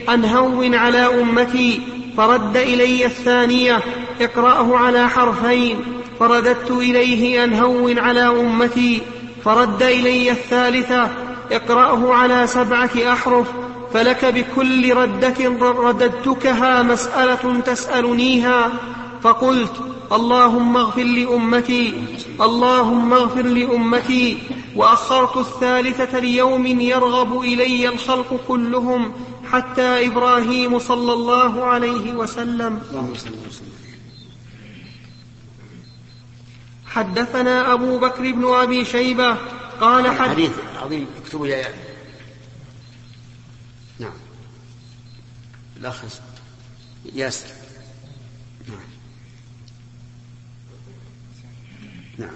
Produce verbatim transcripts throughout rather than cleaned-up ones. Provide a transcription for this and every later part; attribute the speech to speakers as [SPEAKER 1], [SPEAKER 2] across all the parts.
[SPEAKER 1] أن هون على أمتي، فرد إلي الثانية اقرأه على حرفين، فرددت إليه أن هون على أمتي، فرد إلي الثالثة اقرأه على سبعة أحرف، فلك بكل ردة رددتكها مسألة تسألنيها. فقلت اللهم اغفر لأمتي، اللهم اغفر لأمتي، وأخرت الثالثة ليوم يرغب إلي الخلق كلهم حتى إبراهيم صلى الله عليه وسلم. حدثنا أبو بكر بن أبي شيبة قال حد...
[SPEAKER 2] حديث عظيم اكتبوا يا نعم الأخ ياسر. نعم نعم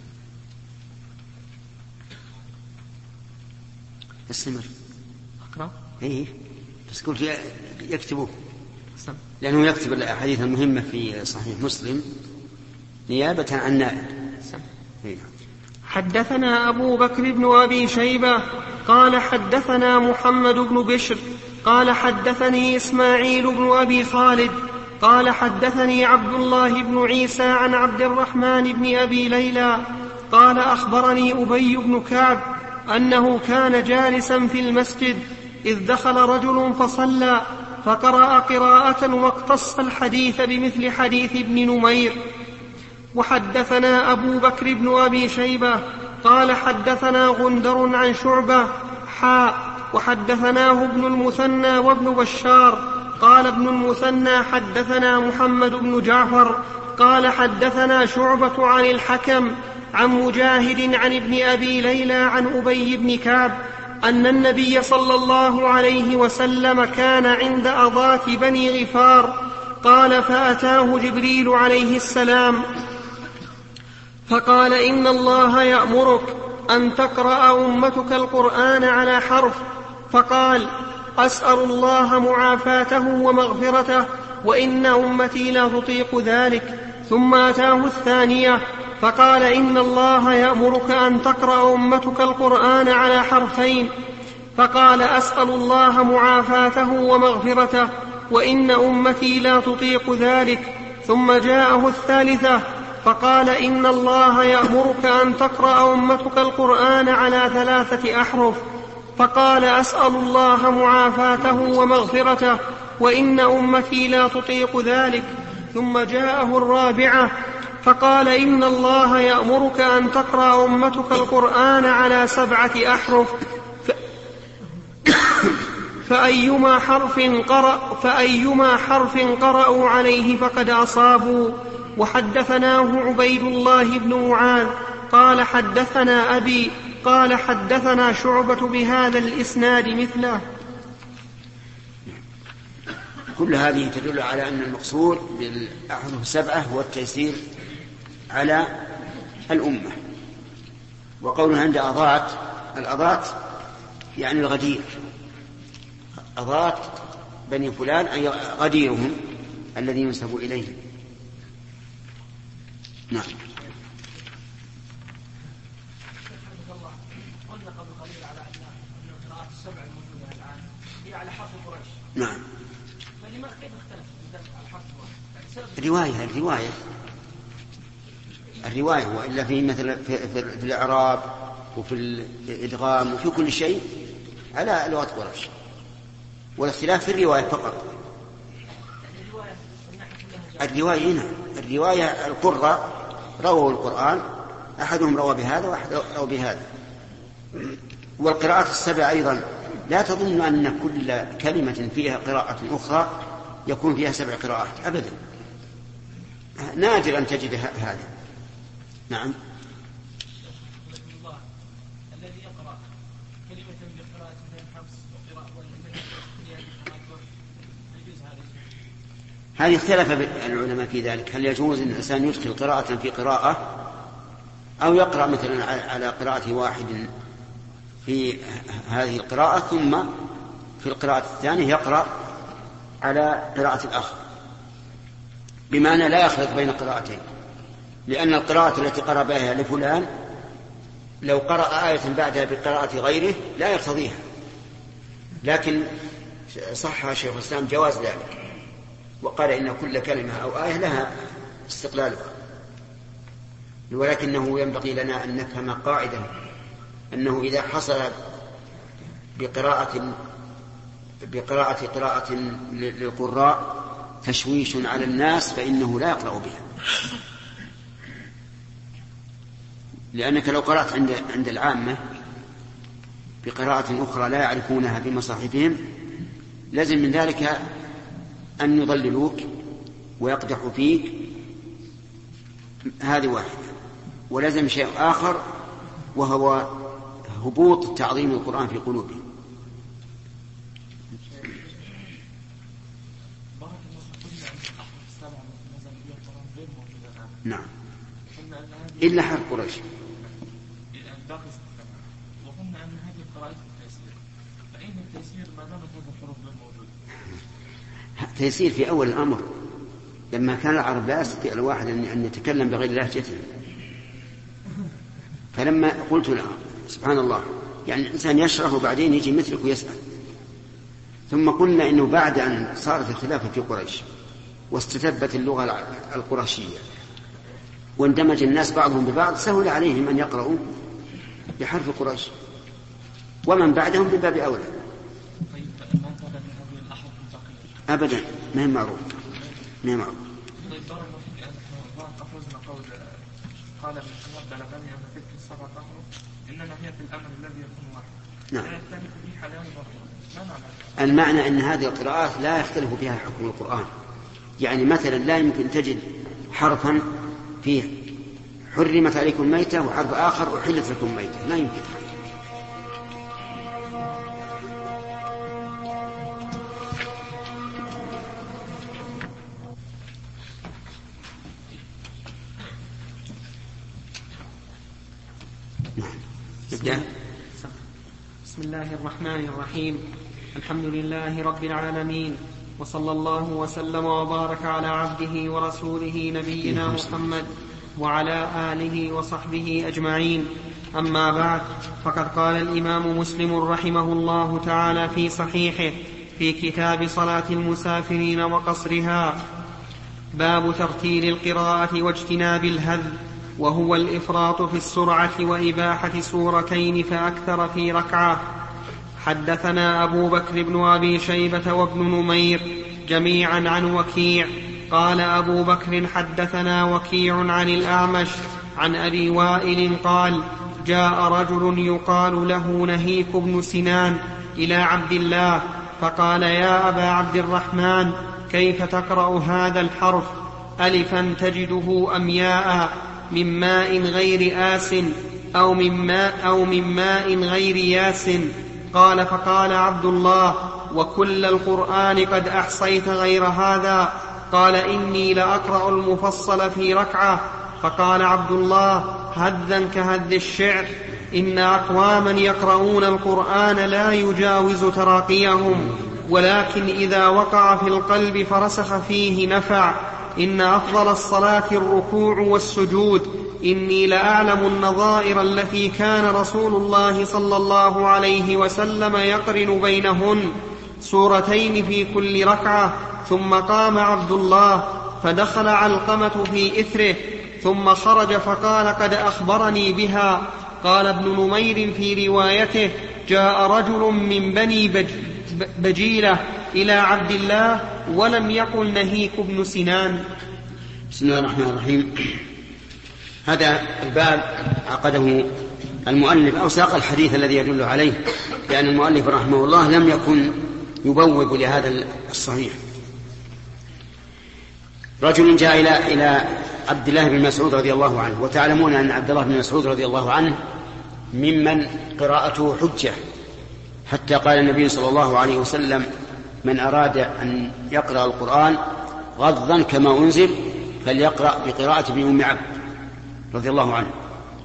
[SPEAKER 2] استمر
[SPEAKER 3] أقرأ.
[SPEAKER 2] إيه بس قلت يكتبوا لأنه يكتب الأحاديث المهمة في صحيح مسلم نيابة عن نائب. إيه.
[SPEAKER 1] حدثنا أبو بكر بن أبي شيبة قال حدثنا محمد بن بشر قال حدثني إسماعيل بن أبي خالد قال حدثني عبد الله بن عيسى عن عبد الرحمن بن أبي ليلى قال أخبرني أبي بن كعب أنه كان جالسا في المسجد إذ دخل رجل فصلى فقرأ قراءة واقتص الحديث بمثل حديث ابن نمير. وحدثنا أبو بكر بن أبي شيبة قال حدثنا غندر عن شعبة حاء وحدثناه ابن المثنى وابن بشار قال ابن المثنى حدثنا محمد بن جعفر قال حدثنا شعبة عن الحكم عن مجاهد عن ابن أبي ليلى عن أبي بن كعب أن النبي صلى الله عليه وسلم كان عند أضاة بني غفار قال فأتاه جبريل عليه السلام فقال إن الله يأمرك أن تقرأ أمتك القرآن على حرف، فقال أسأل الله معافاته ومغفرته وإن أمتي لا تطيق ذلك. ثم أتاه الثانية فقال إن الله يأمرك أن تقرأ أمتك القرآن على حرفين، فقال أسأل الله معافاته ومغفرته وإن أمتي لا تطيق ذلك. ثم جاءه الثالثة فقال إن الله يأمرك أن تقرأ أمتك القرآن على ثلاثة أحرف، فقال أسأل الله معافاته ومغفرته وإن أمتي لا تطيق ذلك. ثم جاءه الرابعة فقال إن الله يأمرك أن تقرأ أمتك القرآن على سبعة أحرف، ف... فأيما حرف قرأ فأيما حرف قرأوا عليه فقد أصابوا. وحدثناه عبيد الله بن معاذ قال حدثنا أبي قال حدثنا شعبة بهذا الإسناد مثله.
[SPEAKER 2] كل هذه تدل على أن المقصود بالأحرف السبعة هو التيسير على الأمة. وقولنا عند أضاة الأضاة يعني الغدير، أضاة بني فلان أي غديرهم الذي ينسب إليه. نعم. نعم. الرواية الرواية الرواية وإلا في مثل في, في, في الإعراب وفي الإدغام وفي كل شيء على لغة قريش، والاختلاف في الرواية فقط. الرواية هنا الرواية القراء رووا القرآن، أحدهم روى بهذا وأحد روى بهذا. والقراءات السبع أيضا لا تظن أن كل كلمة فيها قراءة أخرى يكون فيها سبع قراءات أبدا، نادر أن تجد هذا. نعم.
[SPEAKER 3] الذي يقرأ كلمة بقراءة من حفص وقراءة
[SPEAKER 2] هذه اختلف العلماء في ذلك، هل يجوز أن الإنسان يدخل قراءة في قراءة أو يقرأ مثلا على قراءة واحد في هذه القراءة ثم في القراءة الثانية يقرأ على قراءة الآخر، بمعنى لا يخلط بين قراءتين، لأن القراءة التي قرأ بها لفلان لو قرأ آية بعدها بقراءة غيره لا يقتضيها، لكن صح شيخ الإسلام جواز ذلك، وقال إن كل كلمة أو آية لها استقلالها، ولكنه ينبغي لنا أن نفهم قاعدة أنه إذا حصل بقراءة بقراءة قراءة للقراء تشويش على الناس فإنه لا يقرأ بها، لأنك لو قرأت عند عند العامة بقراءة أخرى لا يعرفونها بمصاحفهم لازم من ذلك أن يضللوك ويقدحوا فيك، هذه واحدة. ولازم شيء آخر وهو هبوط تعظيم القرآن في قلوبهم. نعم إلا حرف قريش.
[SPEAKER 3] وقلنا أن هذه القراءات التيسير، فأين التيسير ما دامت هذه الحروف غير موجودة؟
[SPEAKER 2] تيسير في أول الأمر لما كان العرب لا يستطيع الواحد أن يتكلم بغير لهجته، فلما قلت له سبحان الله يعني الإنسان يشرح وبعدين يجي مثلك ويسأل، ثم قلنا إنه بعد أن صارت الخلافة في قريش واستتبت اللغة القرشية واندمج الناس بعضهم ببعض سهل عليهم أن يقرأوا بحرف قريش، ومن بعدهم بباب أولى.
[SPEAKER 3] طيب ما كان من هذه الأحرف المتقية؟
[SPEAKER 2] أبدا ما هي معروف ما هي معروف.
[SPEAKER 3] طيب بارك الله فيك، أنه أخذنا قول قال من شهاب بلغني أن تلك السبعة أحرف إنما هي في الأمر الذي يكون واحد.
[SPEAKER 2] نعم.
[SPEAKER 3] لا يختلف به حلال وباطل. ما
[SPEAKER 2] معنى؟ المعنى أن هذه القراءات لا يختلف فيها حكم القرآن، يعني مثلا لا يمكن تجد حرفا فيه حرمت عليكم ميتة وحرف آخر أحلت لكم ميتة، لا يمكن.
[SPEAKER 1] بسم الله الرحمن الرحيم. الحمد لله رب العالمين، وصلى الله وسلم وبارك على عبده ورسوله نبينا محمد وعلى آله وصحبه أجمعين. أما بعد، فقد قال الإمام مسلم رحمه الله تعالى في صحيحه في كتاب صلاة المسافرين وقصرها: باب ترتيل القراءة واجتناب الهذ، وهو الإفراط في السرعة وإباحة سورتين فأكثر في ركعة. حدثنا أبو بكر بن أبي شيبة وابن نمير جميعا عن وكيع قال أبو بكر حدثنا وكيع عن الأعمش عن أبي وائل قال: جاء رجل يقال له نهيك بن سنان إلى عبد الله فقال: يا أبا عبد الرحمن، كيف تقرأ هذا الحرف؟ ألفا تجده أم ياء؟ من ماء غير آس أو من ماء, أو من ماء غير ياس؟ قال: فقال عبد الله: وكل القرآن قد أحصيت غير هذا؟ قال: إني لأقرأ المفصل في ركعة. فقال عبد الله: هذا كهذ الشعر، إن أقواما يقرؤون القرآن لا يجاوز تراقيهم، ولكن إذا وقع في القلب فرسخ فيه نفع. إن أفضل الصلاة الركوع والسجود. إني لأعلم النظائر التي كان رسول الله صلى الله عليه وسلم يقرن بينهن، سورتين في كل ركعة. ثم قام عبد الله فدخل علقمة في إثره، ثم خرج فقال: قد أخبرني بها. قال ابن نمير في روايته: جاء رجل من بني بج بجيلة إلى عبد الله ولم يقل نهيك بن سنان.
[SPEAKER 2] بسم الله الرحمن الرحيم. هذا الباب عقده المؤلف أو ساق الحديث الذي يدل عليه، لأن المؤلف رحمه الله لم يكن يبوب لهذا الصحيح. رجل جاء إلى إلى عبد الله بن مسعود رضي الله عنه، وتعلمون أن عبد الله بن مسعود رضي الله عنه ممن قراءته حجة، حتى قال النبي صلى الله عليه وسلم: من أراد أن يقرأ القرآن غضا كما أنزل فليقرأ بقراءة ابن أم عبد رضي الله عنه.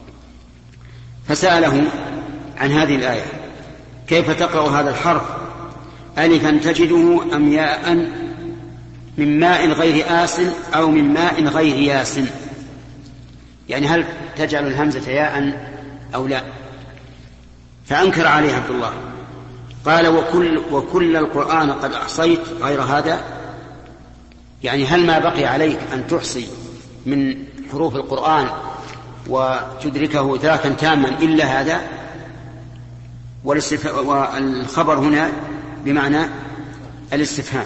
[SPEAKER 2] فسأله عن هذه الآية: كيف تقرأ هذا الحرف؟ ألفا تجده أم ياء؟ من ماء غير آس أو من ماء غير ياس؟ يعني هل تجعل الهمزة ياء أو لا؟ فأنكر عليه عبد الله، قال وكل, وكل القرآن قد أحصيت غير هذا، يعني هل ما بقي عليك أن تحصي من حروف القرآن وتدركه إدراكا تاما إلا هذا؟ والخبر هنا بمعنى الاستفهام،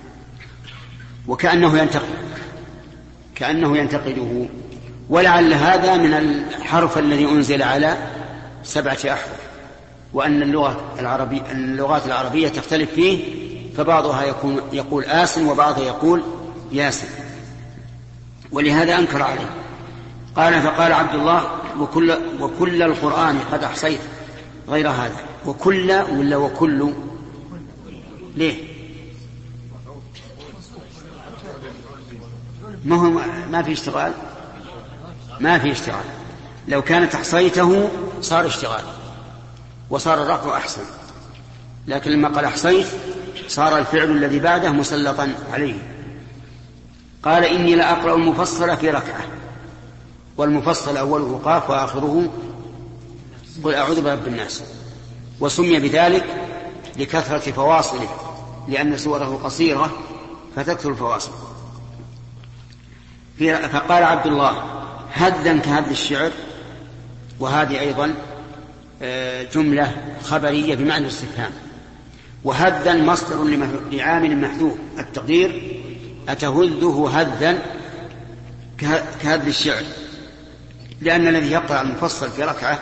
[SPEAKER 2] وكأنه ينتقد كأنه ينتقده، ولعل هذا من الحرف الذي أنزل على سبعة أحرف، وأن اللغة العربية اللغات العربية تختلف فيه، فبعضها يكون يقول آسن وبعضها يقول ياسن، ولهذا أنكر عليه. قال فقال عبد الله وكل, وكل القرآن قد أحصيت غير هذا. وكل ولا وكل؟ ليه؟ ما هو ما في اشتغال، ما في اشتغال. لو كانت أحصيته صار اشتغال وصار الرفع أحسن، لكن لما قال أحصيت صار الفعل الذي بعده مسلطا عليه. قال إني لأقرأ المفصل في ركعة، والمفصل أوله قاف وآخره قل أعوذ برب الناس، وسمي بذلك لكثرة فواصله، لأن سوره قصيرة فتكثر الفواصل. فقال عبد الله هدا كهد الشعر، وهذه أيضا جملة خبرية بمعنى الاستفهام. وهدا مصدر لعامل محذوف، التقدير أتهذه هدا كهد الشعر، لأن الذي يقرأ المفصل في ركعة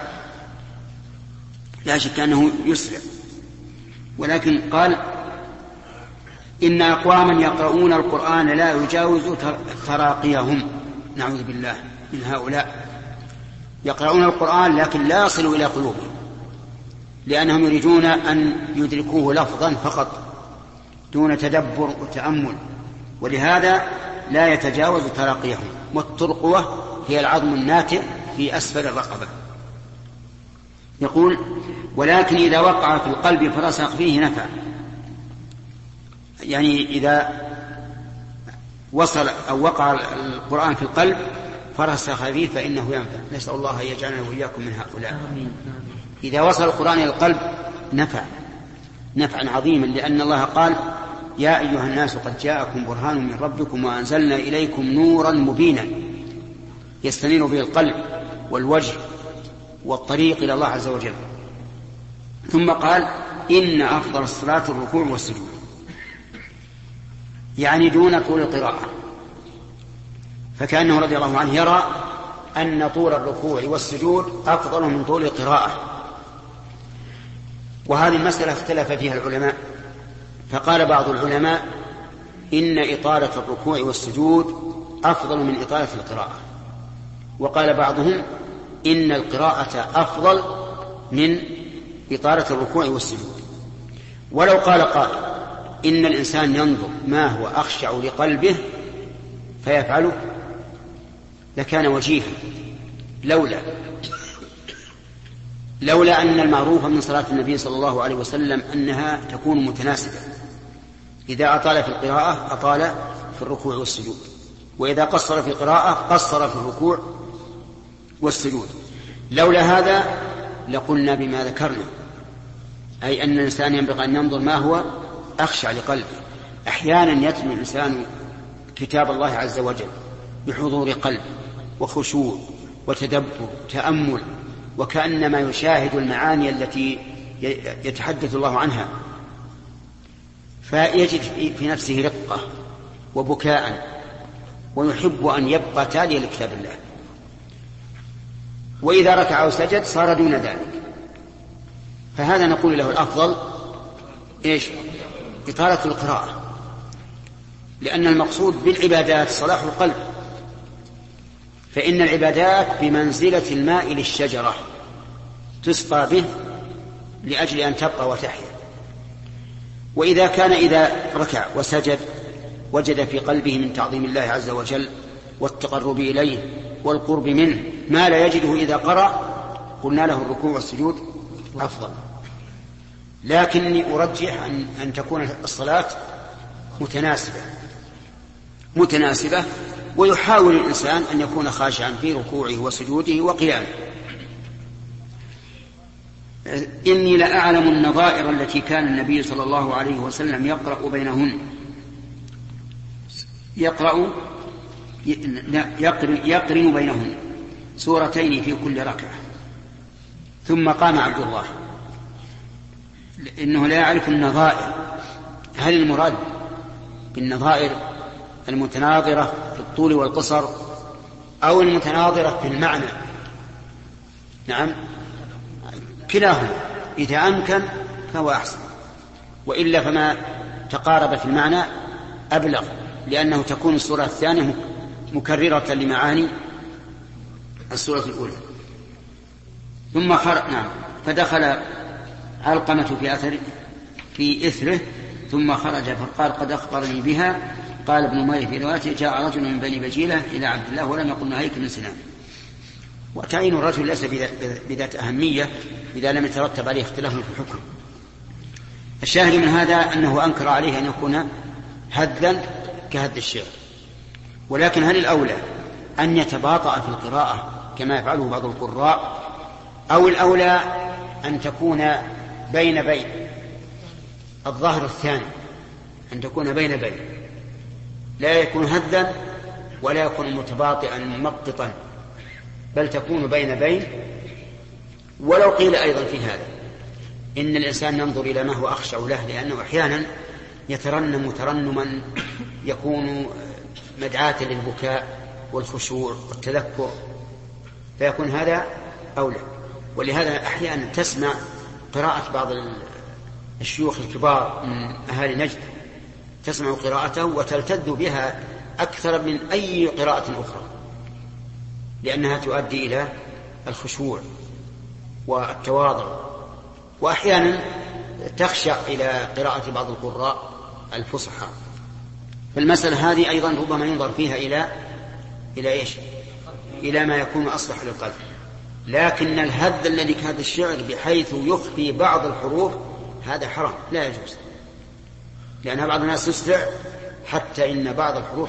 [SPEAKER 2] لا شك أنه يسرع. ولكن قال إن أقواما يقرؤون القرآن لا يجاوز تراقيهم، نعوذ بالله من هؤلاء، يقرؤون القرآن لكن لا يصل إلى قلوبهم، لأنهم يريدون أن يدركوه لفظا فقط دون تدبر وتأمل، ولهذا لا يتجاوز تراقيهم. والترقوة هي العظم الناتئ في أسفل الرقبة. يقول ولكن إذا وقع في القلب فرسخ فيه نفع، يعني إذا وصل أو وقع القرآن في القلب فرسخ فيه فإنه ينفع. نسأل الله أن يجعلنا وإياكم من هؤلاء. إذا وصل القرآن إلى القلب نفع نفعا عظيما، لأن الله قال يا أيها الناس قد جاءكم برهان من ربكم وأنزلنا إليكم نورا مبينا يستنير به القلب والوجه والطريق إلى الله عز وجل. ثم قال إن أفضل الصلاة الركوع والسجود، يعني دون طول القراءة، فكأنه رضي الله عنه يرى أن طول الركوع والسجود أفضل من طول القراءة. وهذه المسألة اختلف فيها العلماء، فقال بعض العلماء إن إطالة الركوع والسجود أفضل من إطالة القراءة، وقال بعضهم إن القراءة أفضل من إطالة الركوع والسجود. ولو قال قال إن الإنسان ينظر ما هو أخشع لقلبه فيفعله لكان وجيها، لولا لولا أن المعروف من صلاة النبي صلى الله عليه وسلم أنها تكون متناسبة، إذا أطال في القراءة أطال في الركوع والسجود، وإذا قصر في القراءة قصر في الركوع والسجود. لولا هذا لقلنا بما ذكرنا، أي أن الإنسان ينبغي أن ينظر ما هو أخشع لقلبه. أحيانا يتلو الإنسان كتاب الله عز وجل بحضور قلب وخشوع وتدبر تأمل، وكأنما يشاهد المعاني التي يتحدث الله عنها، فيجد في نفسه رقة وبكاء ويحب أن يبقى تاليا لكتاب الله. وإذا ركع أو سجد صار دون ذلك، فهذا نقول له الأفضل إيش؟ إطالة القراءة، لأن المقصود بالعبادات صلاح القلب، فإن العبادات بمنزلة الماء للشجرة تسقى به لأجل أن تبقى وتحيا. وإذا كان إذا ركع وسجد وجد في قلبه من تعظيم الله عز وجل والتقرب إليه والقرب منه ما لا يجده إذا قرأ، قلنا له الركوع والسجود أفضل. لكني أرجح أن, أن تكون الصلاة متناسبة متناسبة ويحاول الإنسان أن يكون خاشعا في ركوعه وسجوده وقيامه. إني لأعلم النظائر التي كان النبي صلى الله عليه وسلم يقرأ بينهن يقرأ يقرن, يقرن بينهن سورتين في كل ركعة. ثم قام عبد الله إنه لا يعرف النظائر. هل المراد بالنظائر المتناظرة في الطول والقصر أو المتناظرة في المعنى؟ نعم، كلاهما إذا أمكن فهو أحسن، وإلا فما تقارب في المعنى أبلغ، لأنه تكون السورة الثانية مكررة لمعاني السورة الأولى. ثم خرج نعم فدخل علقمة في أثر في إثره ثم خرج فقال قد أخبرني بها. قال ابن مالك في روايته جاء رجل من بني بجيلة إلى عبد الله ولم يقل نهيك من سنان. وتعيين الرجل ليس بذات أهمية إذا لم يترتب عليه اختلاف في الحكم. الشاهد من هذا أنه أنكر عليه أن يكون هدا كهد الشعر. ولكن هل الأولى أن يتباطأ في القراءة كما يفعله بعض القراء، أو الأولى أن تكون بين بين؟ الظاهر الثاني، أن تكون بين بين، لا يكون هدا ولا يكون متباطئا ممططا، بل تكون بين بين. ولو قيل أيضا في هذا إن الإنسان ينظر إلى ما هو أخشع له، لأنه أحيانا يترنم ترنما يكون مدعاة للبكاء والخشوع والتذكر، فيكون هذا أولى. ولهذا أحيانا تسمع قراءة بعض الشيوخ الكبار من أهالي نجد، تسمع قراءته وتلتذ بها أكثر من أي قراءة أخرى، لأنها تؤدي إلى الخشوع والتواضع. وأحيانا تخشع إلى قراءة بعض القراء الفصحى. فالمسألة هذه أيضا ربما ينظر فيها إلى إلى إيش؟ إلى ما يكون أصلح للقلب. لكن الهذ الذي كهذا الشعر بحيث يخفي بعض الحروف هذا حرام، لا يجوز، لأن بعض الناس يسرع حتى إن بعض الحروف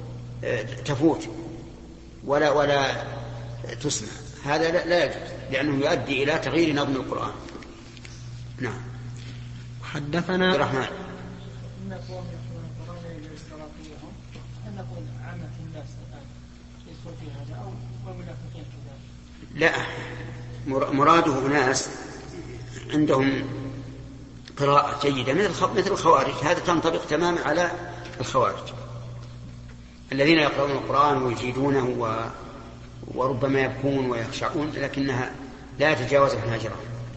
[SPEAKER 2] تفوت ولا ولا تسمع. هذا لا يجوز، لأنه يؤدي إلى تغيير نظم القرآن. نعم.
[SPEAKER 1] حدثنا
[SPEAKER 2] الرحمن لا، مراده ناس عندهم قراءة جيدة مثل الخوارج. هذا تنطبق تماما على الخوارج الذين يقرؤون القرآن ويجيدونه و... وربما يبكون ويخشعون، لكنها لا يتجاوز الحناجر.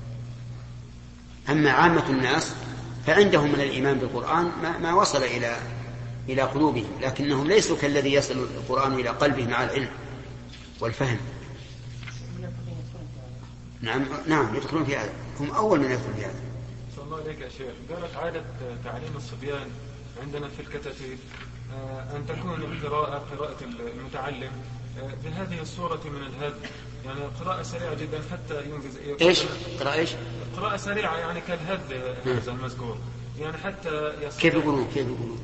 [SPEAKER 2] أما عامة الناس فعندهم من الإيمان بالقرآن ما, ما وصل إلى إلى قلوبهم، لكنهم ليسوا كالذي يصل القرآن إلى قلبه مع العلم والفهم. نعم نعم يدخلون في هذا، هم أول من يدخلون في هذا.
[SPEAKER 4] صلى الله عليك يا شيخ. قالت عادة تعليم الصبيان عندنا في الكتاتيب أن تكون القراءة قراءة المتعلم بهذه الصورة من الهد، يعني قراءة سريعة جدا حتى ينجز.
[SPEAKER 2] إيش قراءة إيش؟
[SPEAKER 4] قراءة سريعة يعني كالهد هذا المذكور، يعني حتى يصل.
[SPEAKER 2] كيف يقولون كيف يقولون؟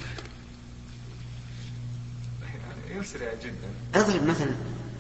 [SPEAKER 4] يعني يسرع جدا.
[SPEAKER 2] أضرب مثلا.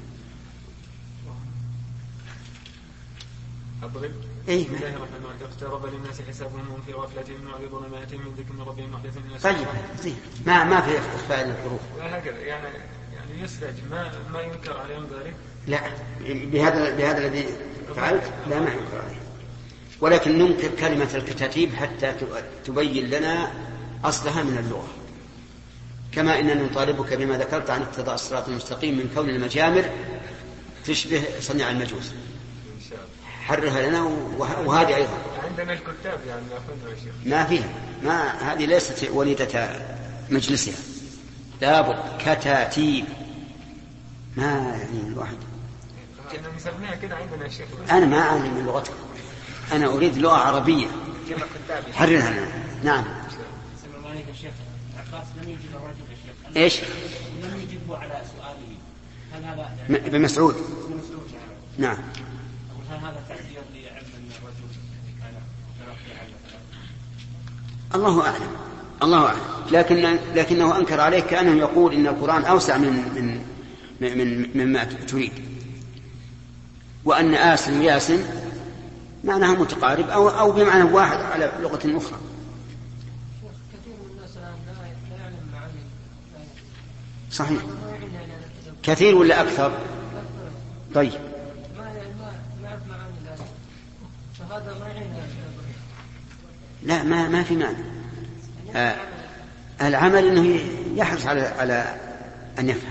[SPEAKER 4] أضرب.
[SPEAKER 2] إيه.
[SPEAKER 4] بسم الله الرحمن الرحيم. اقترب للناس حسابهم وهم في غفلة من ظلمات من ذكر ربهم محدثين.
[SPEAKER 2] طيب زين، ما ما في إخفاء الحروف.
[SPEAKER 4] هكذا يعني يعني يسرع، ما ما ينكر عليهم ذلك.
[SPEAKER 2] لا، بهذا بهذا الذي فعلت لا ما ينكر عليه، ولكن ننكر كلمة الكتاتيب حتى تبين لنا أصلها من اللغة، كما إننا نطالبك بما ذكرت عن اقتضاء الصراط المستقيم من كون المجامر تشبه صنع المجوس. حرها لنا. وهذه أيضا
[SPEAKER 4] عندنا الكتاب يعني يا شيخ
[SPEAKER 2] ما فيها، ما هذه ليست وليدة مجلسها، لابد كتاتيب. ما يعني الواحد
[SPEAKER 4] كنا نسميها كده عندنا يا شيخ.
[SPEAKER 2] أنا ما أعلم من لغتكم، أنا أريد لغة عربية. حررها لنا. نعم.
[SPEAKER 5] سلام الله عليك يا شيخ. عباس لم يجب الرجل يا شيخ.
[SPEAKER 2] إيش؟
[SPEAKER 5] لم يجبه على سؤاله. هل هذا
[SPEAKER 2] م- بمسعود؟
[SPEAKER 5] بمسعود يعني.
[SPEAKER 2] نعم.
[SPEAKER 5] هل هذا تعبير لعلم أن الرجل كان تلقي على
[SPEAKER 2] الله أعلم، الله أعلم. لكن لكنه أنكر عليه كأنه يقول إن القرآن أوسع من من من مما تريد، وأن آسن وياسن معناها متقارب أو, أو بمعنى واحد على لغة أخرى.
[SPEAKER 6] كثير من الناس الآن لا يعلم معاني.
[SPEAKER 2] صحيح. كثير ولا أكثر؟ طيب.
[SPEAKER 6] ما ما يعرف معاني الآية، فهذا ما يعين.
[SPEAKER 2] لا ما ما في معنى. آه العمل إنه يحرص على على أن يفهم.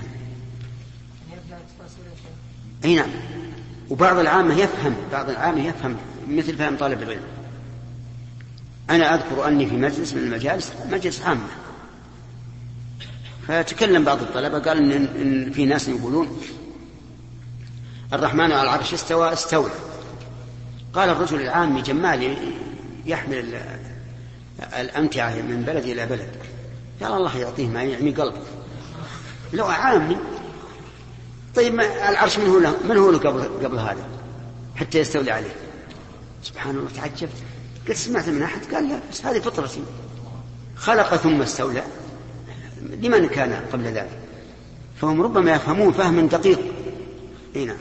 [SPEAKER 2] أي نعم. وبعض العامة يفهم، بعض العامة يفهم مثل فهم طالب العلم. أنا أذكر أني في مجلس من المجالس، مجلس عامة، فتكلم بعض الطلبة قال إن, إن في ناس يقولون الرحمن على العرش استوى استولى. قال الرجل العامي جمال يحمل الأمتعة من بلد إلى بلد، قال الله يعطيه ما يعمي قلبه. لو عامي طيب العرش من هو له من هو له قبل قبل هذا حتى يستولي عليه؟ سبحان الله. تعجبت، قلت سمعت من أحد قال لا بس هذه فطرتي، خلق ثم استولى، لمن كان قبل ذلك؟ فهم ربما يفهمون فهما دقيق. نعم.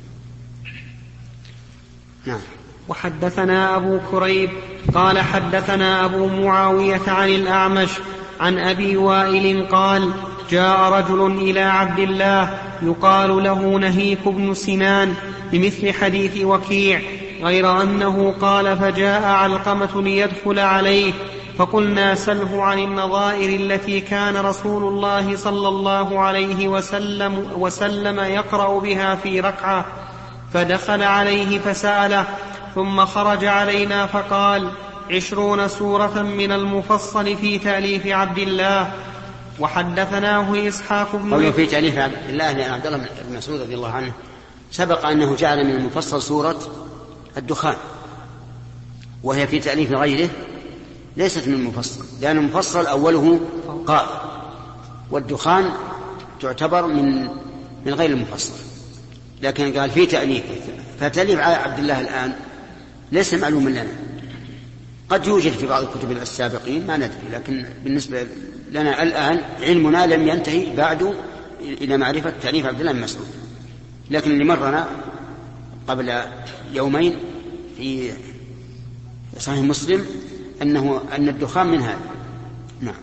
[SPEAKER 2] نعم.
[SPEAKER 1] وحدثنا أبو كريب قال حدثنا أبو معاوية عن الأعمش عن أبي وائل قال جاء رجل إلى عبد الله يقال له نهيك بن سنان بمثل حديث وكيع، غير أنه قال فجاء علقمة ليدخل عليه فقلنا سله عن النظائر التي كان رسول الله صلى الله عليه وسلم, وسلم يقرأ بها في ركعة، فدخل عليه فسأله ثم خرج علينا فقال عشرون سورة من المفصل في تأليف عبد الله. وحدثناه إسحاق بن
[SPEAKER 2] قوله في تأليف عبد الله لأن عبد الله بن مسعود رضي الله عنه سبق أنه جعل من المفصل سورة الدخان، وهي في تأليف غيره ليست من المفصل، لأن المفصل أوله قاف، والدخان تعتبر من من غير المفصل. لكن قال في تأليف، فتأليف عبد الله الآن ليس معلوما لنا، قد يوجد في بعض الكتب السابقين ما ندري، لكن بالنسبة لنا الآن علمنا لم ينتهي بعد إلى معرفة تأليف عبد الله بن مسعود. لكن اللي مرنا قبل يومين في صحيح مسلم أنه أن الدخان من هذا. نعم.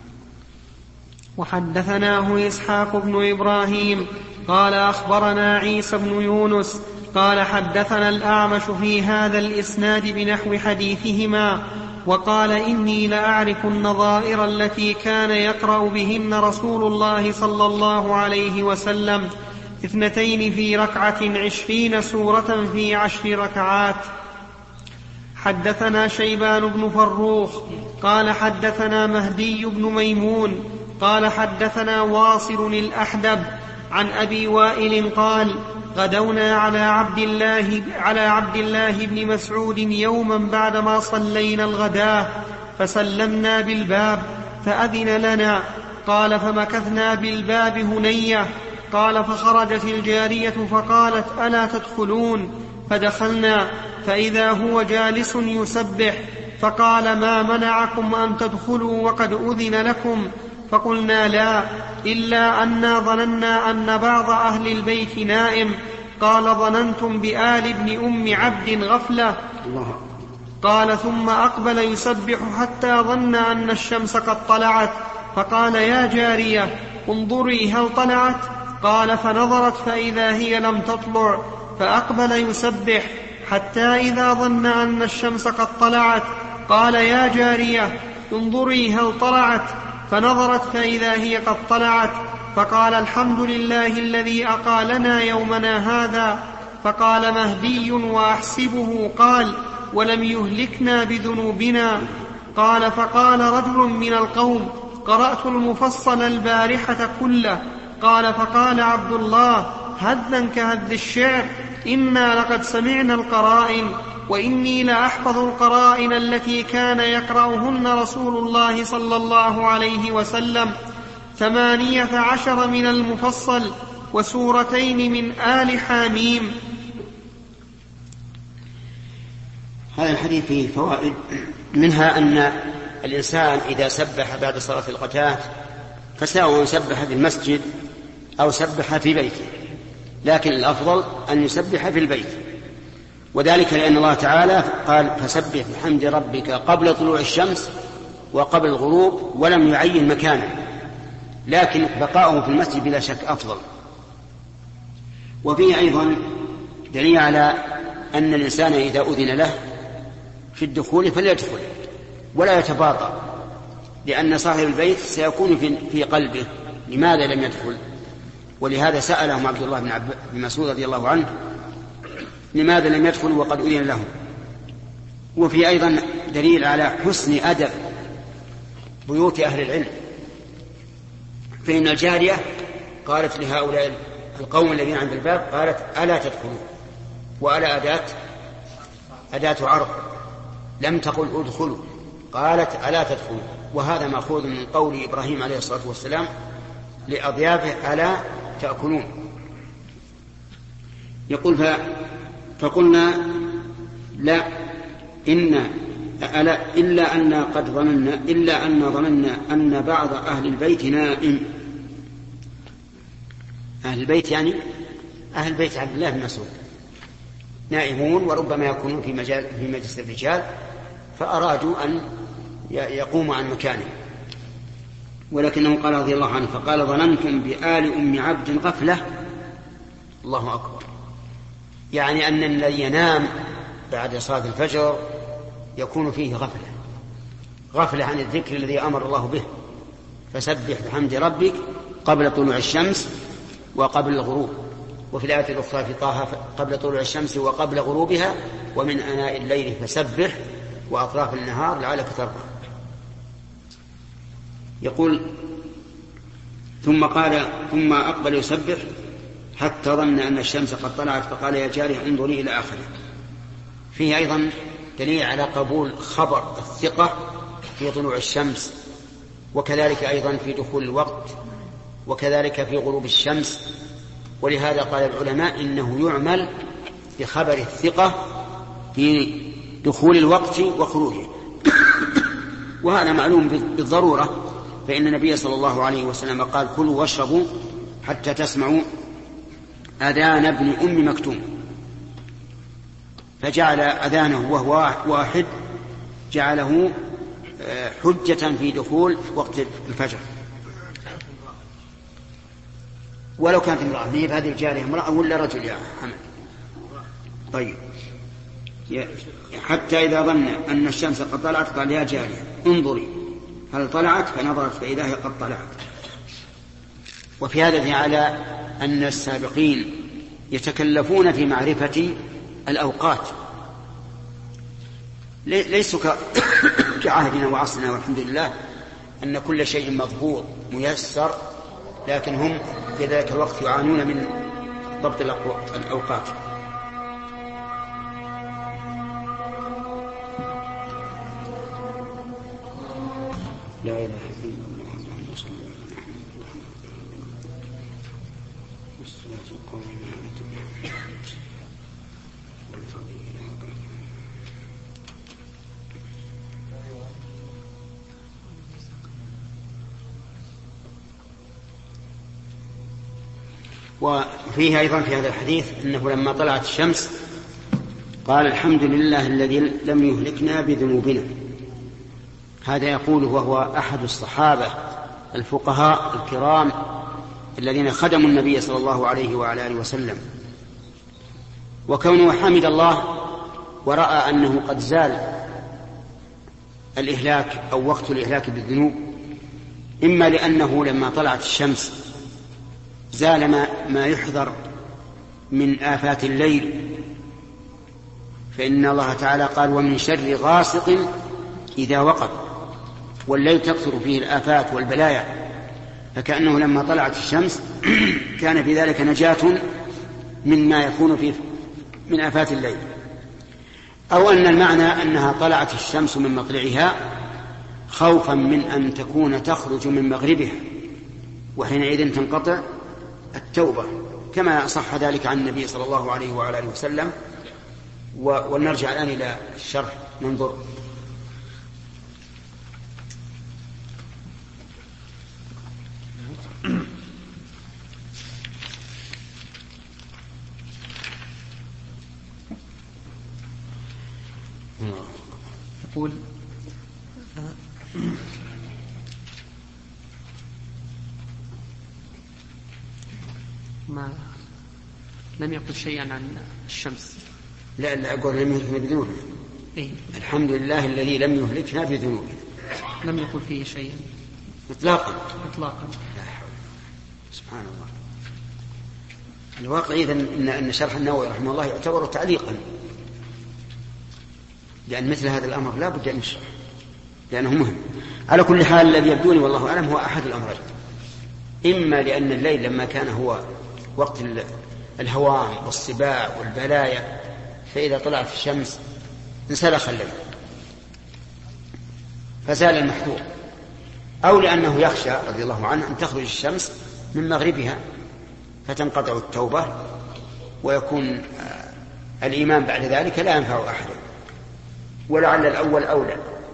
[SPEAKER 1] وحدثناه إسحاق بن إبراهيم قال أخبرنا عيسى بن يونس قال حدثنا الأعمش في هذا الإسناد بنحو حديثهما، وقال إني لأعرف النظائر التي كان يقرأ بهن رسول الله صلى الله عليه وسلم، اثنتين في ركعة عشرين سورة في عشر ركعات. حدثنا شيبان بن فروخ قال حدثنا مهدي بن ميمون قال حدثنا واصل الأحدب عن أبي وائل قال غدونا على عبد الله على عبد الله بن مسعود يوما بعدما صلينا الغداء فسلمنا بالباب فأذن لنا، قال فمكثنا بالباب هنية، قال فخرجت الجارية فقالت ألا تدخلون؟ فدخلنا فإذا هو جالس يسبح، فقال ما منعكم أن تدخلوا وقد أذن لكم؟ فقلنا لا، إلا أنا ظننا أن بعض أهل البيت نائم. قال ظننتم بآل ابن أم عبد غفلة. قال ثم أقبل يسبح حتى ظن أن الشمس قد طلعت، فقال يا جارية انظري هل طلعت؟ قال فنظرت فإذا هي لم تطلع، فأقبل يسبح حتى إذا ظن أن الشمس قد طلعت قال يا جارية انظري هل طلعت؟ فنظرت فإذا هي قد طلعت، فقال الحمد لله الذي أقالنا يومنا هذا. فقال مهدي وأحسبه قال ولم يهلكنا بذنوبنا. قال فقال رجل من القوم قرأت المفصل البارحة كله. قال فقال عبد الله هذا كهذ الشعر، إنا لقد سمعنا القرائن، وإني لأحفظ القرائن التي كان يقرأهن رسول الله صلى الله عليه وسلم، ثمانية عشر من المفصل وسورتين من آل حاميم.
[SPEAKER 2] هذا الحديث فيه فوائد، منها أن الإنسان إذا سبح بعد صلاة الغداة فسواء سبح في المسجد أو سبح في بيته، لكن الأفضل أن يسبح في البيت، وذلك لأن الله تعالى قال فسبح بحمد ربك قبل طلوع الشمس وقبل الغروب، ولم يعين مكانه، لكن بقاؤه في المسجد بلا شك أفضل. وفيه أيضا دليل على أن الإنسان إذا أذن له في الدخول فليدخل ولا يتباطأ، لأن صاحب البيت سيكون في قلبه لماذا لم يدخل، ولهذا سألهم عبد الله بن مسعود رضي الله عنه لماذا لم يدخل وقد أذن لهم. وفي أيضا دليل على حسن أدب بيوت أهل العلم، فإن الجارية قالت لهؤلاء القوم الذين عند الباب قالت ألا تدخلوا، وألا أداة أداة عرض، لم تقل ادخلوا، قالت ألا تدخلوا، وهذا مأخوذ من قول إبراهيم عليه الصلاة والسلام لأضيافه ألا تأكلون. يقول ف... فقلنا لا إن ألا إلا أن قد ظننا إلا أن ظننا أن بعض أهل البيت نائم. أهل البيت يعني أهل البيت عبد الله بن مسعود نائمون، وربما يكونون في مجال في مجلس الرجال، فأرادوا أن يقوموا عن مكانه، ولكنه قال رضي الله عنه فقال ظننتم بآل أم عبد غفلة. الله أكبر، يعني أن الذي ينام بعد صلاة الفجر يكون فيه غفلة غفلة عن الذكر الذي أمر الله به، فسبح بحمد ربك قبل طلوع الشمس وقبل الغروب. وفي الآية الأخرى في طه قبل طلوع الشمس وقبل غروبها ومن آناء الليل فسبح وأطراف النهار لعلك ترضى. يقول ثم قال ثم أقبل يسبح حتى ظن أن الشمس قد طلعت فقال يا جارية انظري إلى آخره. فيه أيضا دليل على قبول خبر الثقة في طلوع الشمس، وكذلك أيضا في دخول الوقت، وكذلك في غروب الشمس. ولهذا قال العلماء إنه يعمل بخبر الثقة في دخول الوقت وخروجه وهذا معلوم بالضرورة، فإن النبي صلى الله عليه وسلم قال كلوا واشربوا حتى تسمعوا أذان ابن أم مكتوم، فجعل أذانه وهو واحد جعله حجة في دخول وقت الفجر. ولو كانت امرأة، هي هذه الجارية امرأة ولا رجل يا حمد؟ طيب حتى إذا ظن أن الشمس قد طلعت قال يا جارية انظري هل طلعت، فنظرت فإذا هي قد طلعت. وفي هذا على أن السابقين يتكلفون في معرفة الأوقات، ليسوا كعهدنا وعصرنا والحمد لله أن كل شيء مضبوط ميسر، لكن هم في ذلك الوقت يعانون من ضبط الأوقات. لا إله إلا الله محمد رسول الله والصلاة القائمة وفيه أيضا في هذا الحديث أنه لما طلعت الشمس قال الحمد لله الذي لم يهلكنا بذنوبنا. هذا يقول وهو أحد الصحابة الفقهاء الكرام الذين خدموا النبي صلى الله عليه وعلى آله وسلم، وكونه حمد الله ورأى أنه قد زال الإهلاك أو وقت الإهلاك بالذنوب، إما لأنه لما طلعت الشمس زال ما, ما يحذر من آفات الليل، فإن الله تعالى قال ومن شر غاسق إذا وقب، والليل تكثر فيه الآفات والبلايا، فكأنه لما طلعت الشمس كان في ذلك نجاة مما يكون فيه من آفات الليل. أو أن المعنى أنها طلعت الشمس من مطلعها خوفا من أن تكون تخرج من مغربها، وحينئذ تنقطع التوبة، كما صح ذلك عن النبي صلى الله عليه وعلى آله وسلم. ونرجع الآن إلى الشرح ننظر.
[SPEAKER 1] يقول ما لم يقل شيئا عن الشمس.
[SPEAKER 2] لا لا أقول لم يهلكنا بذنوبنا.
[SPEAKER 1] إيه؟
[SPEAKER 2] الحمد لله الذي لم يهلكنا بذنوبنا.
[SPEAKER 1] لم يقل فيه شيئا
[SPEAKER 2] إطلاقا.
[SPEAKER 1] إطلاقا.
[SPEAKER 2] لا حول. سبحان الله. الواقع إذن إن أن شرح النووي رحمه الله يعتبر تعليقا، لأن مثل هذا الأمر لا بد أن يشرح لأنه مهم. على كل حال الذي يبدوني والله أعلم هو أحد الأمرين، إما لأن الليل لما كان هو وقت الهوام والصباع والبلايا فإذا طلعت الشمس انسلخ الليل فزال المحذور، أو لأنه يخشى رضي الله عنه أن تخرج الشمس من مغربها فتنقطع التوبة ويكون الإيمان بعد ذلك لا ينفع أحدا، ولعل الأول أولى.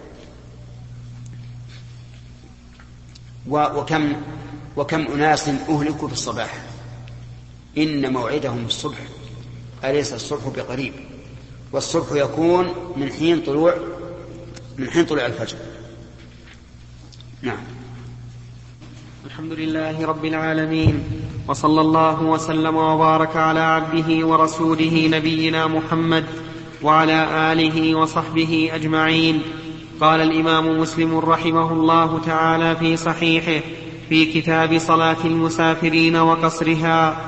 [SPEAKER 2] وكم وكم أناس أهلكوا في الصباح، إن موعدهم الصبح أليس الصبح بقريب، والصبح يكون من حين طلوع من حين طلوع الفجر. نعم.
[SPEAKER 1] الحمد لله رب العالمين، وصلى الله وسلم وبارك على عبده ورسوله نبينا محمد وعلى آله وصحبه أجمعين. قال الإمام مسلم رحمه الله تعالى في صحيحه في كتاب صلاة المسافرين وقصرها: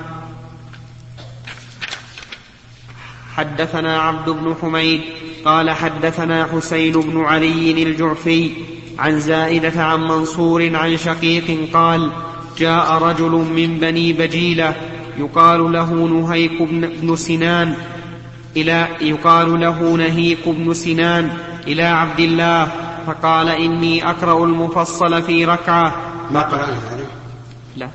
[SPEAKER 1] حدثنا عبد بن حميد قال حدثنا حسين بن علي الجعفي عن زائدة عن منصور عن شقيق قال: جاء رجل من بني بجيلة يقال له نهيك بن سنان إلى يقال له نهيك بن سنان إلى عبد الله فقال: إني أقرأ المفصل في ركعة.
[SPEAKER 2] ما قرأنا هذا؟
[SPEAKER 1] لا.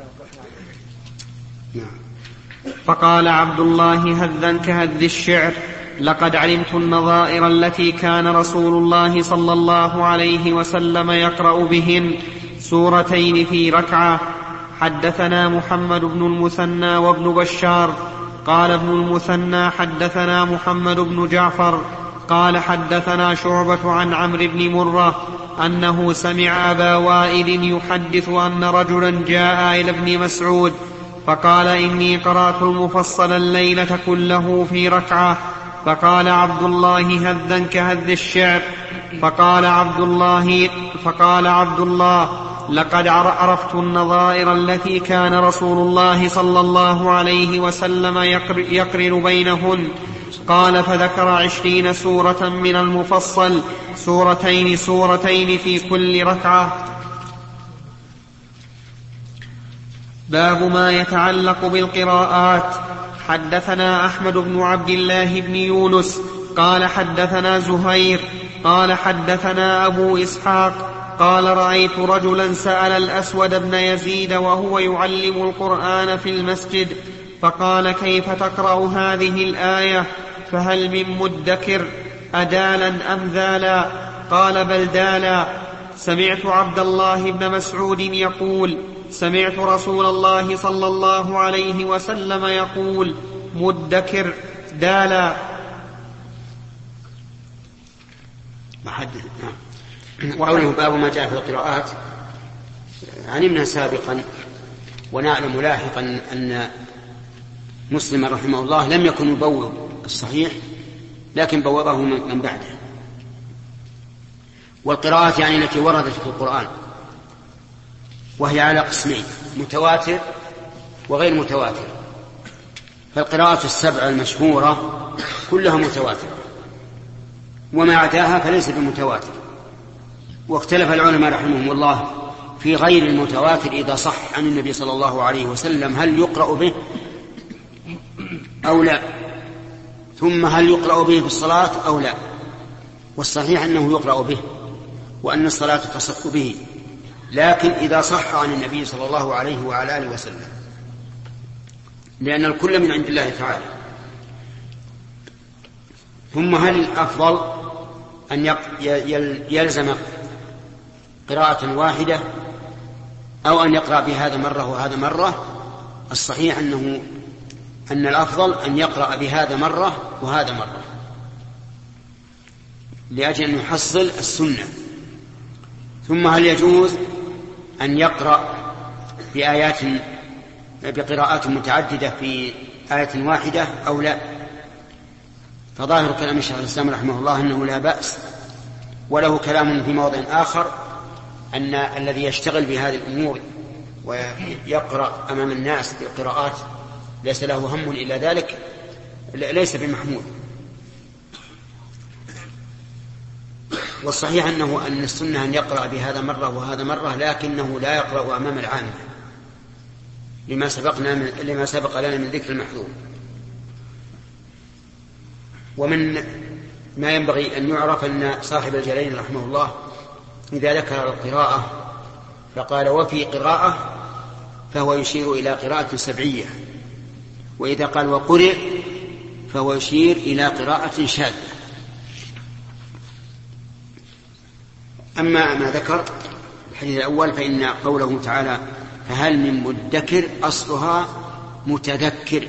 [SPEAKER 2] نعم.
[SPEAKER 1] فقال عبد الله هذا كهذ الشعر: لقد علمت النظائر التي كان رسول الله صلى الله عليه وسلم يقرأ بهن سورتين في ركعة. حدثنا محمد بن المثنى وابن بشار قال ابن المثنى حدثنا محمد بن جعفر قال حدثنا شعبة عن عمرو بن مرة أنه سمع أبا وائل يحدث أن رجلا جاء إلى ابن مسعود فقال: إني قرأت المفصل الليلة كله في ركعة. فقال عبد الله: هذا كهذ الشعر. فقال عبد الله فقال عبد الله: لقد عرفت النظائر التي كان رسول الله صلى الله عليه وسلم يقرن بينهن. قال: فذكر عشرين سورة من المفصل، سورتين سورتين في كل ركعة. باب ما يتعلق بالقراءات. حدثنا أحمد بن عبد الله بن يونس قال حدثنا زهير قال حدثنا أبو إسحاق قال: رأيت رجلا سأل الأسود بن يزيد وهو يعلم القرآن في المسجد فقال: كيف تقرأ هذه الآية؟ فهل من مدكر أدالا أم ذالا؟ قال: بل دالا. سمعت عبد الله بن مسعود يقول: سمعت رسول الله صلى الله عليه وسلم يقول: مدكر دالا.
[SPEAKER 2] وقوله باب ما جاء في القراءات علمنا سابقا ونعلم لاحقا أن مسلم رحمه الله لم يكن يبوب الصحيح لكن بوبه من بعده. والقراءات يعني التي وردت في القرآن وهي على قسمين: متواتر وغير متواتر. فالقراءات السبع المشهورة كلها متواترة، وما عداها فليس بمتواتر. واختلف العلماء رحمهم الله في غير المتواتر إذا صح عن النبي صلى الله عليه وسلم هل يقرأ به أو لا، ثم هل يقرأ به في الصلاة أو لا. والصحيح أنه يقرأ به وأن الصلاة تصح به، لكن إذا صح عن النبي صلى الله عليه وعلى آله وسلم، لأن الكل من عند الله تعالى. ثم هل الأفضل أن يلزم قراءة واحدة أو أن يقرأ بهذا مرة وهذا مرة؟ الصحيح أنه أن الأفضل أن يقرأ بهذا مرة وهذا مرة. لأجل أن يحصل السنة. ثم هل يجوز أن يقرأ بآيات بقراءات متعددة في آية واحدة أو لا؟ فظاهر كلام الشيخ الإسلام رحمه الله أنه لا بأس، وله كلام في موضع آخر أن الذي يشتغل بهذه الأمور ويقرأ أمام الناس بقراءات ليس له هم إلا ذلك ليس بمحمود. والصحيح أنه أن السنة أن يقرأ بهذا مرة وهذا مرة، لكنه لا يقرأ أمام العامة لما سبقنا من لما سبق لنا من ذكر المحذور. ومن ما ينبغي أن يعرف أن صاحب الجلالين رحمه الله إذا ذكر القراءة فقال وفي قراءة فهو يشير إلى قراءة سبعية، وإذا قال وقرئ فهو يشير إلى قراءة شاذة. أما ما ذكر الحديث الأول فإن قوله تعالى فهل من مدكر أصلها متذكر،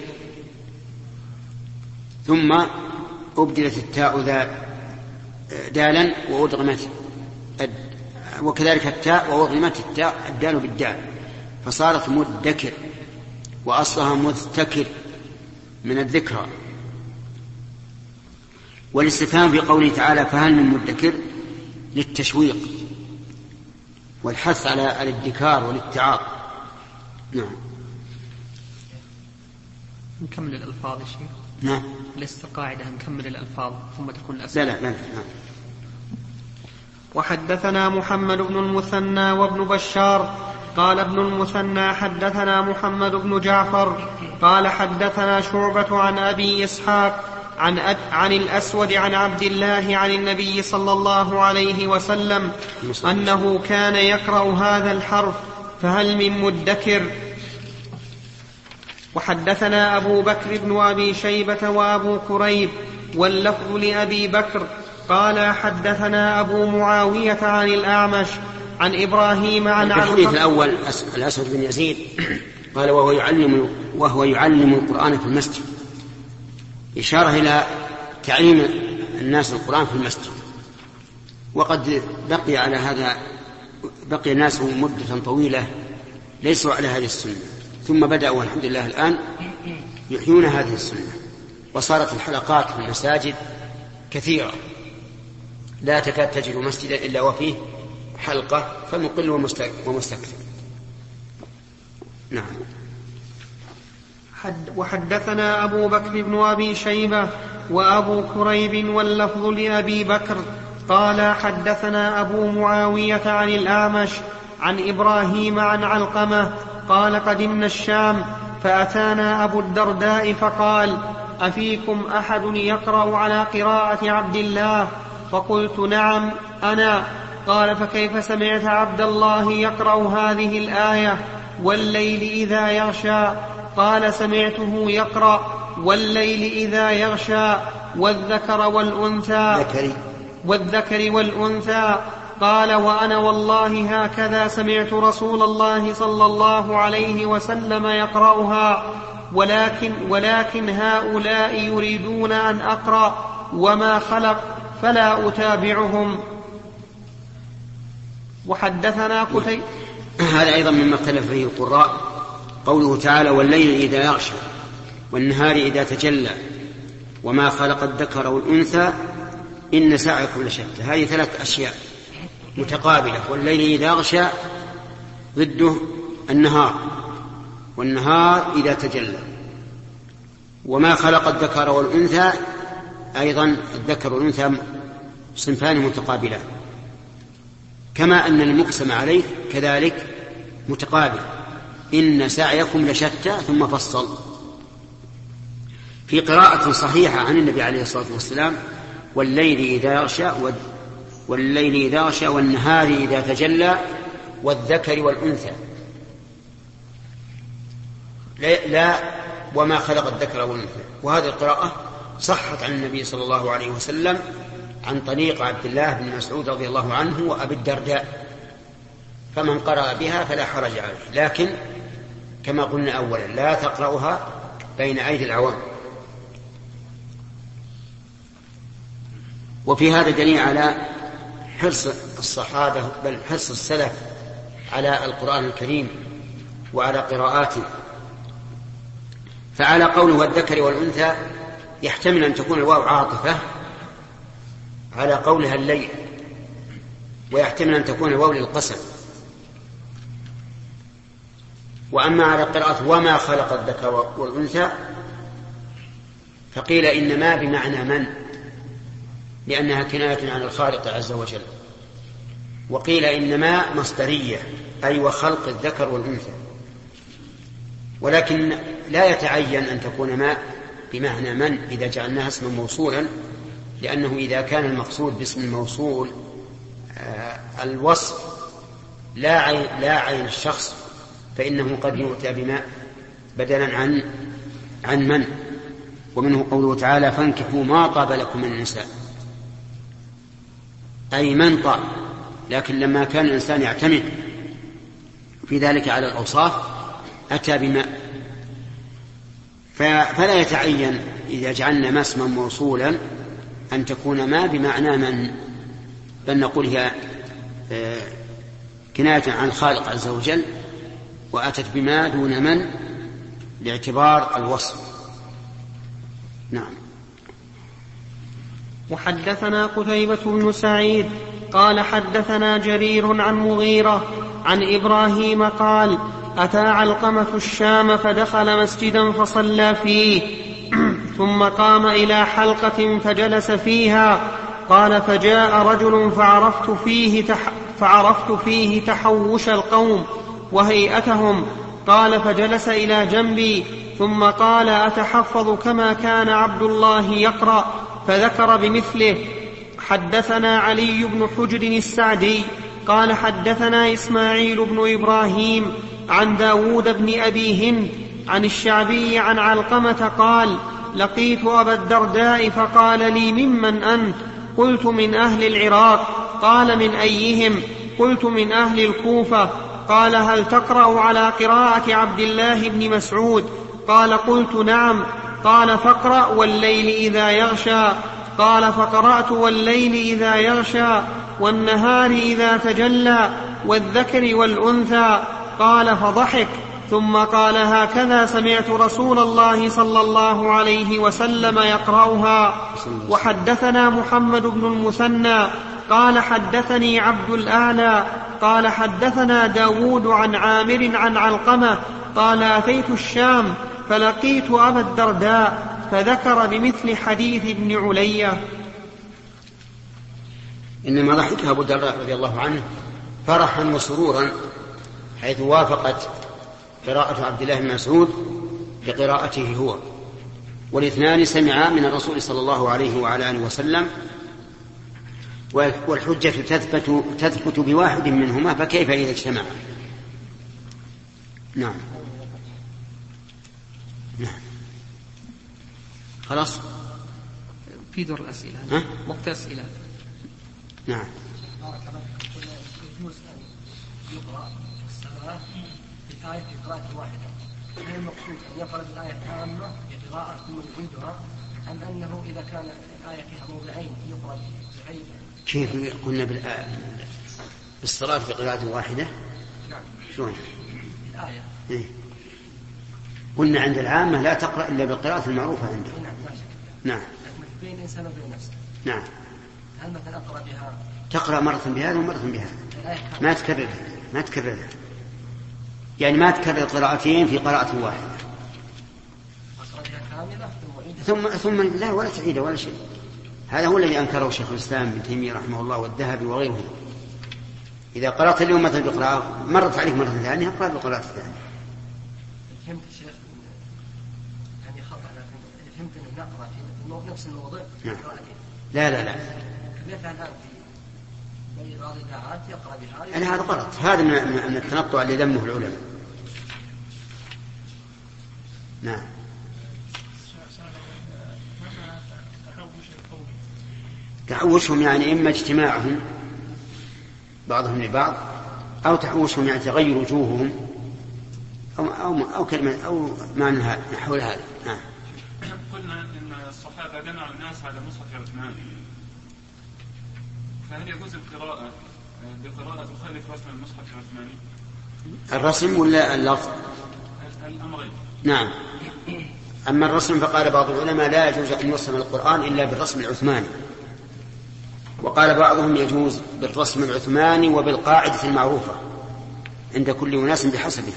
[SPEAKER 2] ثم أبدلت التاء ذا دالا وأدغمت وكذلك التاء وأدغمت التاء الدال بالدال فصارت مدكر، وأصلها مذتكر من الذكرى. والاستفهام في قوله تعالى فهل من مدكر للتشويق والحث على الادكار والاتعاظ. نعم.
[SPEAKER 1] نكمل الألفاظ يا شيخ.
[SPEAKER 2] نعم.
[SPEAKER 1] لست قاعدة نكمل الألفاظ ثم تكون الأسئلة.
[SPEAKER 2] لا لا لا.
[SPEAKER 1] وحدثنا محمد بن المثنى وابن بشار قال ابن المثنى حدثنا محمد بن جعفر قال حدثنا شعبة عن أبي إسحاق عن, أد... عن الأسود عن عبد الله عن النبي صلى الله عليه وسلم أنه كان يقرأ هذا الحرف فهل من مدكر. وحدثنا أبو بكر بن أبي شيبة وأبو كريب واللفظ لأبي بكر قال حدثنا أبو معاوية عن الأعمش عن إبراهيم عن
[SPEAKER 2] الحديث الأول الأسود بن يزيد قال وهو يعلم, وهو يعلم القرآن في المسجد، إشارة إلى تعليم الناس القرآن في المسجد. وقد بقي على هذا بقي الناس مدة طويلة ليسوا على هذه السنة، ثم بدأوا الحمد لله الآن يحيون هذه السنة، وصارت الحلقات في المساجد كثيرة، لا تكاد تجد مسجدا إلا وفيه حلقة فمقل ومستكثر. نعم.
[SPEAKER 1] وحدثنا أبو بكر بن أبي شيبة وأبو كريب واللفظ لأبي بكر قال حدثنا أبو معاوية عن الأعمش عن إبراهيم عن علقمة قال قدمنا الشام فأتانا أبو الدرداء فقال أفيكم أحد يقرأ على قراءة عبد الله؟ فقلت نعم أنا. قال فكيف سمعت عبد الله يقرأ هذه الآية والليل إذا يغشى؟ قال سمعته يقرأ والليل إذا يغشى والذكر والأنثى والذكر والأنثى. قال وأنا والله هكذا سمعت رسول الله صلى الله عليه وسلم يقرأها، ولكن, ولكن هؤلاء يريدون أن أقرأ وما خلق فلا أتابعهم. وحدثنا قتيبة.
[SPEAKER 2] هذا أيضا مما اختلف فيه القراء قوله تعالى والليل إذا يغشى والنهار إذا تجلى وما خلق الذكر والأنثى إن سعيكم لشتى. هذه ثلاث أشياء متقابلة، والليل إذا يغشى ضده النهار، والنهار إذا تجلى، وما خلق الذكر والأنثى أيضا الذكر والأنثى صنفان متقابلان، كما أن المقسم عليه كذلك متقابل إن سعيكم لشتى ثم فصل. في قراءة صحيحة عن النبي عليه الصلاة والسلام والليل إذا يغشى والليل إذا يغشى والنهار إذا تجلى والذكر والأنثى، لا, لا وما خلق الذكر والأنثى. وهذه القراءة صحت عن النبي صلى الله عليه وسلم عن طريق عبد الله بن مسعود رضي الله عنه وأبي الدرداء، فمن قرأ بها فلا حرج عليه، لكن كما قلنا أولا لا تقرأها بين أيدي العوام. وفي هذا دليل على حرص الصحابة بل حرص السلف على القرآن الكريم وعلى قراءاته. فعلى قوله الذكر والأنثى يحتمل أن تكون الواو عاطفة على قولها الليل، ويحتمل أن تكون الواو للقسم. وأما على قراءة وما خلق الذكر والأنثى فقيل إنما بمعنى من، لأنها كناية عن الخالق عز وجل. وقيل إنما مصدرية أي وخلق الذكر والأنثى، ولكن لا يتعين أن تكون ما بمعنى من إذا جعلناها اسما موصولا، لأنه إذا كان المقصود باسم الموصول آه الوصف لا عين, لا عين الشخص فإنه قد يؤتى بما بدلا عن عن من. ومنه قوله تعالى فانكحوا ما طاب لكم من النساء، أي من طاب. لكن لما كان الإنسان يعتمد في ذلك على الأوصاف أتى بما، فلا يتعين إذا جعلنا ما اسما موصولا أن تكون ما بمعنى من، بل نقول هي كناية عن الخالق عز وجل وأتت بما دون من لاعتبار الوصف. نعم.
[SPEAKER 1] وحدثنا قتيبة بن سعيد قال حدثنا جرير عن مغيرة عن إبراهيم قال أتى علقمة الشام فدخل مسجدا فصلى فيه ثم قام إلى حلقة فجلس فيها. قال فجاء رجل فعرفت فيه, تح فعرفت فيه تحوش القوم وهيئتهم. قال فجلس إلى جنبي ثم قال أتحفظ كما كان عبد الله يقرأ؟ فذكر بمثله. حدثنا علي بن حجر السعدي قال حدثنا إسماعيل بن إبراهيم عن داود بن أبي هند عن الشعبي عن علقمة قال لقيت أبا الدرداء فقال لي ممن أنت؟ قلت من أهل العراق. قال من أيهم؟ قلت من أهل الكوفة. قال هل تقرأ على قراءة عبد الله بن مسعود؟ قال قلت نعم. قال فاقرأ والليل إذا يغشى. قال فقرأت والليل إذا يغشى والنهار إذا تجلى والذكر والأنثى. قال فضحك ثم قال هكذا سمعت رسول الله صلى الله عليه وسلم يقرأها. وحدثنا محمد بن المثنى قال حدثني عبد الأعلى قال حدثنا داود عن عامر عن علقمة قال أتيت الشام فلقيت أبا الدرداء فذكر بمثل حديث ابن علية.
[SPEAKER 2] إنما ضحك أبو الدرداء رضي الله عنه فرحا وسرورا حيث وافقت قراءة عبد الله بن مسعود بقراءته هو، والاثنان سمعا من الرسول صلى الله عليه وعلى آله وسلم، والحجة تثبت, تثبت بواحد منهما، فكيف إذا اجتمع؟ نعم. نعم. خلاص
[SPEAKER 1] في دور الأسئلة وقت أسئلة.
[SPEAKER 2] نعم.
[SPEAKER 6] يجوز أن يقرأ الصلاة بآية قراءة واحدة، هل المقصود أن يقرأ الآية كاملة بقراءة ثم يعيدها، أم أنه إذا كان الآية فيها موضعين يقرأ بعيد؟
[SPEAKER 2] كيف قلنا بالصلاة بقراءة واحدة؟
[SPEAKER 6] نعم.
[SPEAKER 2] شلون؟
[SPEAKER 6] الآية.
[SPEAKER 2] إيه؟ قلنا عند العامة لا تقرأ إلا بالقراءة المعروفة عنده.
[SPEAKER 6] نعم.
[SPEAKER 2] نعم.
[SPEAKER 6] بين الإنسان وبين نفسه.
[SPEAKER 2] نعم.
[SPEAKER 6] هل مثلا أقرأ بها؟
[SPEAKER 2] تقرأ مرة بهذا ومرة بهذا، ما تكرر ما تكرر يعني ما تكرر قراءتين في قراءة واحدة. ثم ثم لا ولا تعيد ولا شيء. هذا هو الذي أنكره شيخ الإسلام ابن تيمية رحمه الله والذهبي وغيره. إذا قرأت اليوم مثلا بقراءة مرت عليك مرة ثانية اقرأ بقراءة ثانية.
[SPEAKER 6] فهمت الشيخ يعني خطأ، لكن فهمت أن نقرأ في نفس الموضوع.
[SPEAKER 2] نعم. لا لا لا. أنا هذا غلط، هذا من التنطع اللي ذمه العلماء. نعم. تحوشهم يعني إما اجتماعهم بعضهم لبعض، أو تحوشهم يعني تغير وجوههم، أو أو أو كلمة أو معنى حول هذا. نعم.
[SPEAKER 4] قلنا إن الصحابة جمعوا الناس على مصحف عثمان، فهل يجوز القراءة بقراءة تخالف رسم المصحف العثماني؟
[SPEAKER 2] الرسم ولا اللفظ؟
[SPEAKER 4] الأمرين.
[SPEAKER 2] نعم. أما الرسم فقال بعض العلماء لا يجوز أن يرسم القرآن إلا بالرسم العثماني، وقال بعضهم يجوز بالرسم العثماني وبالقاعدة المعروفة عند كل أناس بحسبه.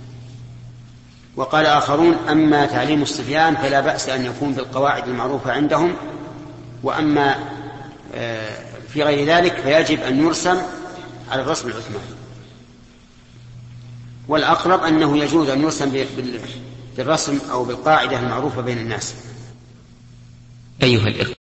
[SPEAKER 2] وقال آخرون أما تعليم الصبيان فلا بأس أن يكون بالقواعد المعروفة عندهم، وأما في غير ذلك فيجب أن يرسم على الرسم العثماني. والأقرب أنه يجوز أن يرسم بالرسم أو بالقاعدة المعروفة بين الناس.
[SPEAKER 7] أيها الإخوة